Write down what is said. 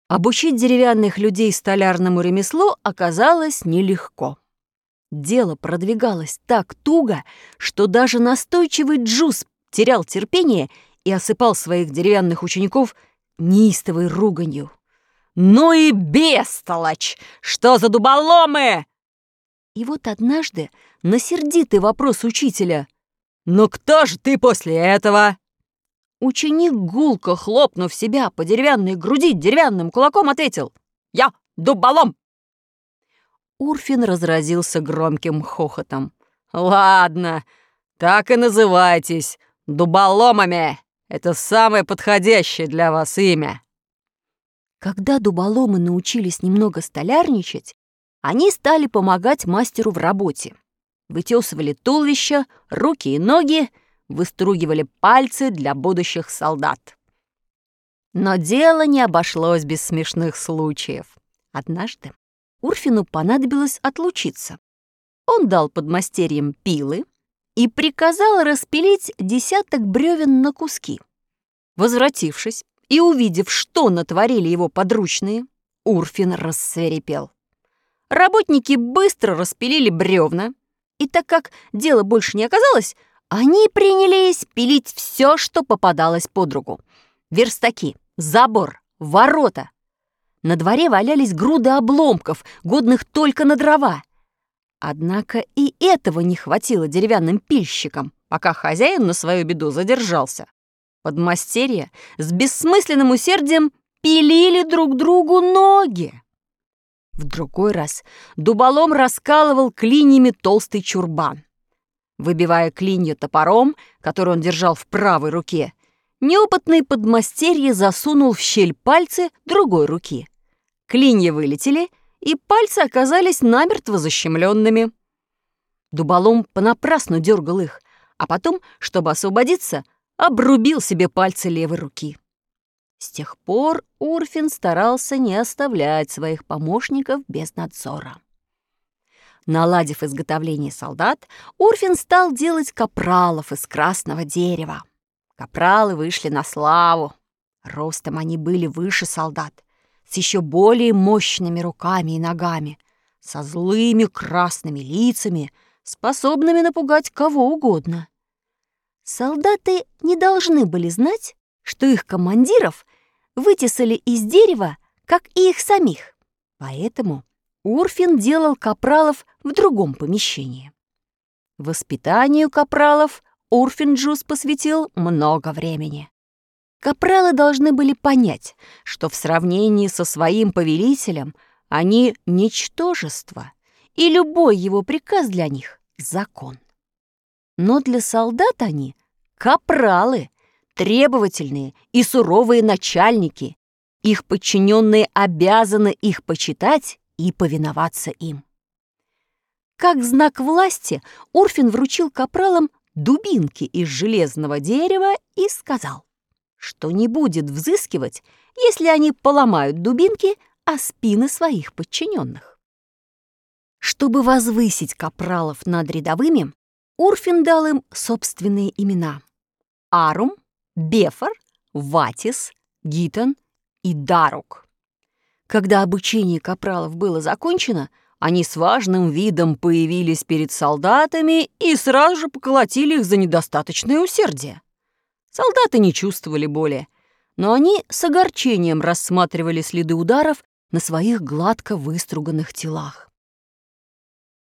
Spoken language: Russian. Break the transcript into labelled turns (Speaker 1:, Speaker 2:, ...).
Speaker 1: Обучить деревянных людей столярному ремеслу оказалось нелегко. Дело продвигалось так туго, что даже настойчивый Джус терял терпение и осыпал своих деревянных учеников неистовой руганью. «Ну и бестолочь! Что за дуболомы!» И вот однажды на сердитый вопрос учителя: «Ну кто же ты после этого?» Ученик, гулко хлопнув себя по деревянной груди деревянным кулаком, ответил: «Я дуболом!» Урфин разразился громким хохотом. «Ладно, так и называйтесь дуболомами. Это самое подходящее для вас имя». Когда дуболомы научились немного столярничать, они стали помогать мастеру в работе. Вытесывали туловища, руки и ноги, выстругивали пальцы для будущих солдат. Но дело не обошлось без смешных случаев. Однажды Урфину понадобилось отлучиться. Он дал подмастерьям пилы и приказал распилить 10 бревен на куски. Возвратившись и увидев, что натворили его подручные, Урфин рассвирепел. Работники быстро распилили бревна, и так как дела больше не оказалось, они принялись пилить все, что попадалось под руку. Верстаки, забор, ворота. На дворе валялись груды обломков, годных только на дрова. Однако и этого не хватило деревянным пильщикам, пока хозяин на свою беду задержался. Подмастерья с бессмысленным усердием пилили друг другу ноги. В другой раз дуболом раскалывал клиньями толстый чурбан. Выбивая клинья топором, который он держал в правой руке, неопытный подмастерье засунул в щель пальцы другой руки. Клинья вылетели, и пальцы оказались намертво защемленными. Дуболом понапрасну дергал их, а потом, чтобы освободиться, обрубил себе пальцы левой руки. С тех пор Урфин старался не оставлять своих помощников без надзора. Наладив изготовление солдат, Урфин стал делать капралов из красного дерева. Капралы вышли на славу. Ростом они были выше солдат, с еще более мощными руками и ногами, со злыми красными лицами, способными напугать кого угодно. Солдаты не должны были знать, что их командиров вытесали из дерева, как и их самих. Поэтому Урфин делал капралов в другом помещении. Воспитанию капралов Урфин Джус посвятил много времени. Капралы должны были понять, что в сравнении со своим повелителем они — ничтожество, и любой его приказ для них — закон. Но для солдат они — капралы, требовательные и суровые начальники. Их подчиненные обязаны их почитать и повиноваться им. Как знак власти Урфин вручил капралам дубинки из железного дерева и сказал, что не будет взыскивать, если они поломают дубинки о спины своих подчиненных. Чтобы возвысить капралов над рядовыми, Урфин дал им собственные имена: Арум, Бефор, Ватис, Гитон и Дарук. Когда обучение капралов было закончено, они с важным видом появились перед солдатами и сразу же поколотили их за недостаточное усердие. Солдаты не чувствовали боли, но они с огорчением рассматривали следы ударов на своих гладко выструганных телах.